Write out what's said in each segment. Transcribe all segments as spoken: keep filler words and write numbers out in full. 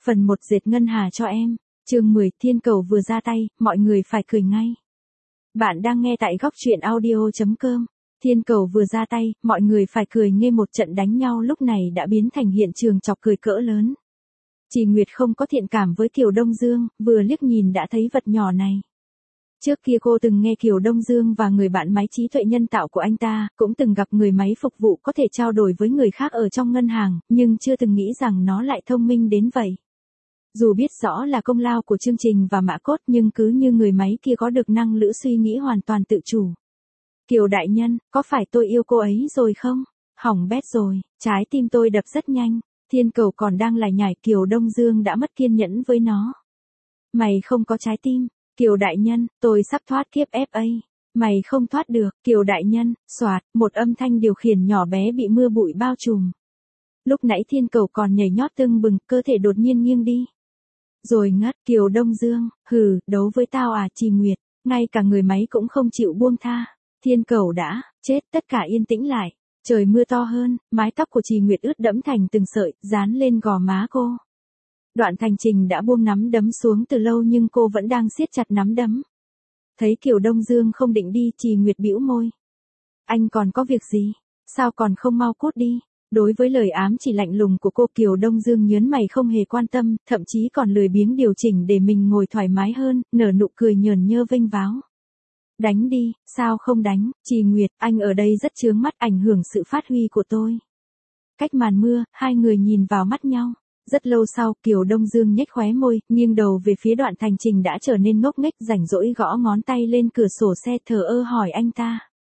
Phần một dệt ngân hà cho em. Chương mười, thiên cầu vừa ra tay, mọi người phải cười ngay. Bạn đang nghe tại góc truyện audio chấm com. Thiên cầu vừa ra tay, mọi người phải cười nghe. Một trận đánh nhau lúc này đã biến thành hiện trường chọc cười cỡ lớn. Chỉ Nguyệt không có thiện cảm với Kiều Đông Dương, vừa liếc nhìn đã thấy vật nhỏ này. Trước kia cô từng nghe Kiều Đông Dương và người bạn máy trí tuệ nhân tạo của anh ta, cũng từng gặp người máy phục vụ có thể trao đổi với người khác ở trong ngân hàng, nhưng chưa từng nghĩ rằng nó lại thông minh đến vậy. Dù biết rõ là công lao của chương trình và Mã Cốt nhưng cứ như người máy kia có được năng lực suy nghĩ hoàn toàn tự chủ. Kiều đại nhân, có phải tôi yêu cô ấy rồi không? Hỏng bét rồi, trái tim tôi đập rất nhanh. Thiên cầu còn đang lải nhải, Kiều Đông Dương đã mất kiên nhẫn với nó. Mày không có trái tim. Kiều đại nhân, tôi sắp thoát kiếp ép a. Mày không thoát được. Kiều đại nhân, xoạt, một âm thanh điều khiển nhỏ bé bị mưa bụi bao trùm. Lúc nãy thiên cầu còn nhảy nhót tưng bừng, cơ thể đột nhiên nghiêng đi. Rồi ngất. Kiều Đông Dương, hừ, đấu với tao à? Chỉ Nguyệt, ngay cả người máy cũng không chịu buông tha. Thiên cầu đã chết, tất cả yên tĩnh lại. Trời mưa to hơn, mái tóc của Chỉ Nguyệt ướt đẫm thành từng sợi, dán lên gò má cô. Đoạn Thành Trình đã buông nắm đấm xuống từ lâu nhưng cô vẫn đang siết chặt nắm đấm. Thấy Kiều Đông Dương không định đi, Chỉ Nguyệt bĩu môi. Anh còn có việc gì? Sao còn không mau cút đi? Đối với lời ám chỉ lạnh lùng của cô, Kiều Đông Dương nhớn mày không hề quan tâm, thậm chí còn lười biếng điều chỉnh để mình ngồi thoải mái hơn, nở nụ cười nhờn nhơ vênh váo. Đánh đi, sao không đánh? Chỉ Nguyệt, anh ở đây rất chướng mắt, ảnh hưởng sự phát huy của tôi. Cách màn mưa, hai người nhìn vào mắt nhau. Rất lâu sau, Kiều Đông Dương nhếch khóe môi, nghiêng đầu về phía Đoạn Thành Trình đã trở nên ngốc nghếch, rảnh rỗi gõ ngón tay lên cửa sổ xe, thờ ơ hỏi anh ta.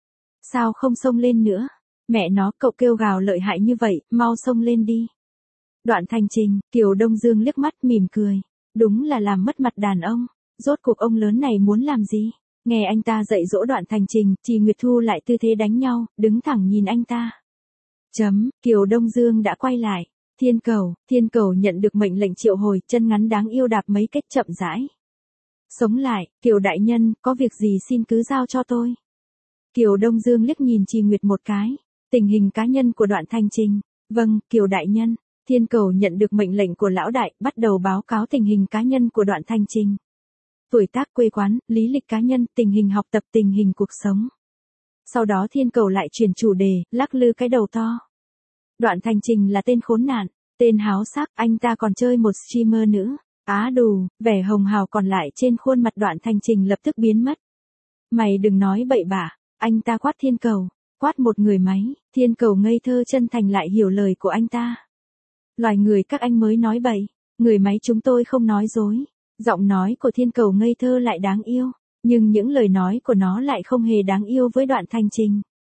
Sao không xông lên nữa? Mẹ nó, cậu kêu gào lợi hại như vậy, mau xông lên đi. Đoạn Thành Trình, Kiều Đông Dương liếc mắt mỉm cười. Đúng là làm mất mặt đàn ông. Rốt cuộc ông lớn này muốn làm gì? Nghe anh ta dạy dỗ Đoạn Thành Trình, Chỉ Nguyệt thu lại tư thế đánh nhau, đứng thẳng nhìn anh ta. Chấm, Kiều Đông Dương đã quay lại. Thiên cầu, thiên cầu nhận được mệnh lệnh triệu hồi, chân ngắn đáng yêu đạp mấy cách chậm rãi. Sống lại, Kiều đại nhân, có việc gì xin cứ giao cho tôi. Kiều Đông Dương liếc nhìn Chỉ Nguyệt một cái. Tình hình cá nhân của Đoạn Thành Trình. Vâng, Kiều đại nhân. Thiên cầu nhận được mệnh lệnh của lão đại, bắt đầu báo cáo tình hình cá nhân của Đoạn Thành Trình. Tuổi tác, quê quán, lý lịch cá nhân, tình hình học tập, tình hình cuộc sống. Sau đó thiên cầu lại chuyển chủ đề, lắc lư cái đầu to. Đoạn Thành Trình là tên khốn nạn, tên háo sắc, anh ta còn chơi một streamer nữa. Á đù, vẻ hồng hào còn lại trên khuôn mặt Đoạn Thành Trình lập tức biến mất. Mày đừng nói bậy bạ, anh ta quát thiên cầu, quát một người máy, thiên cầu ngây thơ chân thành lại hiểu lời của anh ta. Loài người các anh mới nói bậy, người máy chúng tôi không nói dối. Giọng nói của thiên cầu ngây thơ lại đáng yêu, nhưng những lời nói của nó lại không hề đáng yêu với Đoạn Thành Trình.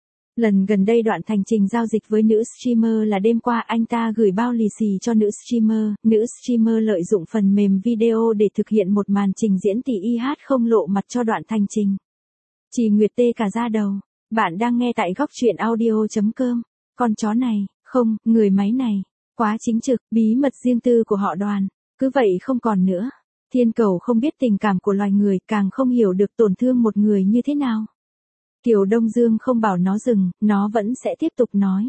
Lần gần đây Đoạn Thành Trình giao dịch với nữ streamer là đêm qua anh ta gửi bao lì xì cho nữ streamer, nữ streamer lợi dụng phần mềm video để thực hiện một màn trình diễn tỉ y hát không lộ mặt cho Đoạn Thành Trình. Chỉ Nguyệt tê cả da đầu, bạn đang nghe tại góc truyện audio chấm com, con chó này, không, người máy này, quá chính trực, bí mật riêng tư của họ Đoàn, cứ vậy không còn nữa. Thiên cầu không biết tình cảm của loài người, càng không hiểu được tổn thương một người như thế nào. Kiều Đông Dương không bảo nó dừng, nó vẫn sẽ tiếp tục nói.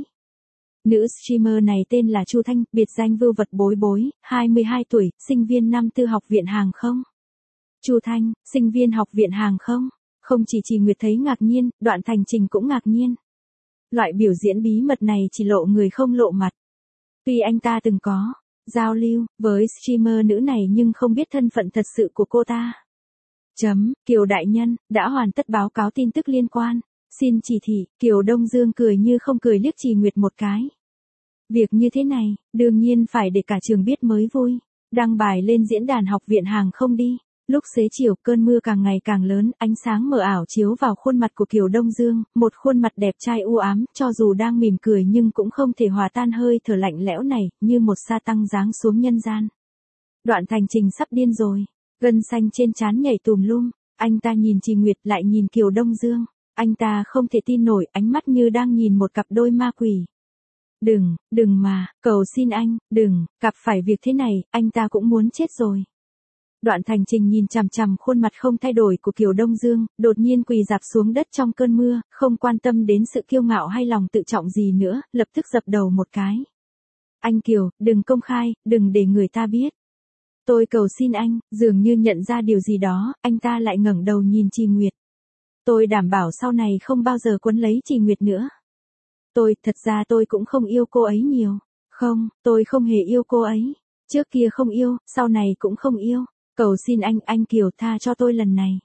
Nữ streamer này tên là Chu Thanh, biệt danh Vưu Vật Bối Bối, hai mươi hai tuổi, sinh viên năm tư học viện hàng không. Chu Thanh, sinh viên học viện hàng không. Không chỉ Chỉ Nguyệt thấy ngạc nhiên, Đoạn Thành Trình cũng ngạc nhiên. Loại biểu diễn bí mật này chỉ lộ người không lộ mặt. Tuy anh ta từng có giao lưu với streamer nữ này nhưng không biết thân phận thật sự của cô ta. Chấm, Kiều đại nhân, đã hoàn tất báo cáo tin tức liên quan. Xin chỉ thị, Kiều Đông Dương cười như không cười liếc Chỉ Nguyệt một cái. Việc như thế này, đương nhiên phải để cả trường biết mới vui. Đăng bài lên diễn đàn học viện hàng không đi. Lúc xế chiều, cơn mưa càng ngày càng lớn, ánh sáng mờ ảo chiếu vào khuôn mặt của Kiều Đông Dương, một khuôn mặt đẹp trai u ám, cho dù đang mỉm cười nhưng cũng không thể hòa tan hơi thở lạnh lẽo này, như một sa tăng giáng xuống nhân gian. Đoạn Thành Trình sắp điên rồi, gân xanh trên trán nhảy tùm lum, anh ta nhìn Chỉ Nguyệt lại nhìn Kiều Đông Dương, anh ta không thể tin nổi, ánh mắt như đang nhìn một cặp đôi ma quỷ. Đừng, đừng mà, cầu xin anh, đừng, gặp phải việc thế này, anh ta cũng muốn chết rồi. Đoạn Thành Trình nhìn chằm chằm khuôn mặt không thay đổi của Kiều Đông Dương, đột nhiên quỳ rạp xuống đất trong cơn mưa, không quan tâm đến sự kiêu ngạo hay lòng tự trọng gì nữa, lập tức dập đầu một cái. Anh Kiều, đừng công khai, đừng để người ta biết. Tôi cầu xin anh, dường như nhận ra điều gì đó, anh ta lại ngẩng đầu nhìn Trì Nguyệt. Tôi đảm bảo sau này không bao giờ quấn lấy Trì Nguyệt nữa. Tôi, thật ra tôi cũng không yêu cô ấy nhiều. Không, tôi không hề yêu cô ấy. Trước kia không yêu, sau này cũng không yêu. Cầu xin anh, anh Kiều tha cho tôi lần này.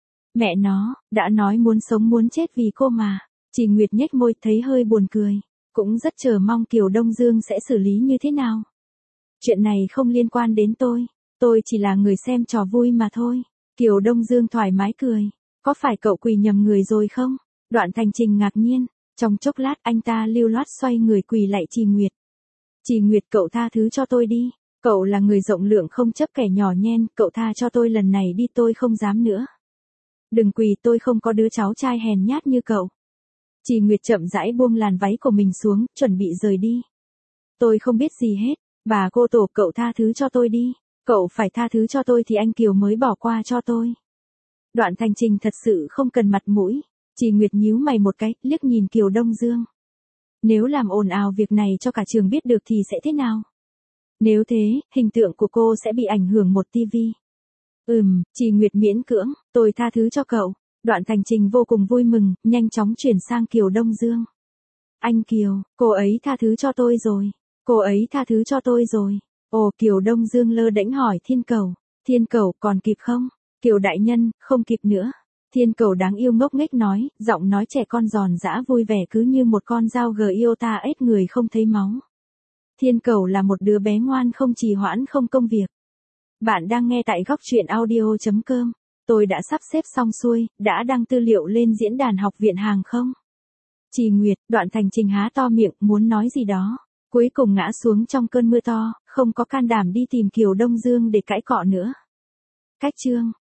Mẹ nó, đã nói muốn sống muốn chết vì cô mà. Trì Nguyệt nhếch môi thấy hơi buồn cười. Cũng rất chờ mong Kiều Đông Dương sẽ xử lý như thế nào. Chuyện này không liên quan đến tôi. Tôi chỉ là người xem trò vui mà thôi. Kiều Đông Dương thoải mái cười. Có phải cậu quỳ nhầm người rồi không? Đoạn Thành Trình ngạc nhiên. Trong chốc lát anh ta lưu loát xoay người quỳ lạy Trì Nguyệt. Trì Nguyệt, cậu tha thứ cho tôi đi. Cậu là người rộng lượng không chấp kẻ nhỏ nhen. Cậu tha cho tôi lần này đi, tôi không dám nữa. Đừng quỳ, tôi không có đứa cháu trai hèn nhát như cậu. Trì Nguyệt chậm rãi buông làn váy của mình xuống, chuẩn bị rời đi. Tôi không biết gì hết. Bà cô tổ, cậu tha thứ cho tôi đi. Cậu phải tha thứ cho tôi thì anh Kiều mới bỏ qua cho tôi. Đoạn Thành Trình thật sự không cần mặt mũi. Trì Nguyệt nhíu mày một cái, liếc nhìn Kiều Đông Dương. Nếu làm ồn ào việc này cho cả trường biết được thì sẽ thế nào? Nếu thế, hình tượng của cô sẽ bị ảnh hưởng một tivi. Ừm, Trì Nguyệt miễn cưỡng, tôi tha thứ cho cậu. Đoạn Thành Trình vô cùng vui mừng, nhanh chóng chuyển sang Kiều Đông Dương. Anh Kiều, cô ấy tha thứ cho tôi rồi. Cô ấy tha thứ cho tôi rồi. Ồ, Kiều Đông Dương lơ đễnh hỏi Thiên Cầu. Thiên Cầu, còn kịp không? Kiều đại nhân, không kịp nữa. Thiên Cầu đáng yêu ngốc nghếch nói, giọng nói trẻ con giòn giã vui vẻ cứ như một con dao gờ yêu ta ết người không thấy máu. Thiên Cầu là một đứa bé ngoan không trì hoãn không công việc. Bạn đang nghe tại góc truyện audio chấm com. Tôi đã sắp xếp xong xuôi, đã đăng tư liệu lên diễn đàn học viện hàng không? Trì Nguyệt, Đoạn Thành Trình há to miệng, muốn nói gì đó. Cuối cùng ngã xuống trong cơn mưa to, không có can đảm đi tìm Kiều Đông Dương để cãi cọ nữa. Cách chương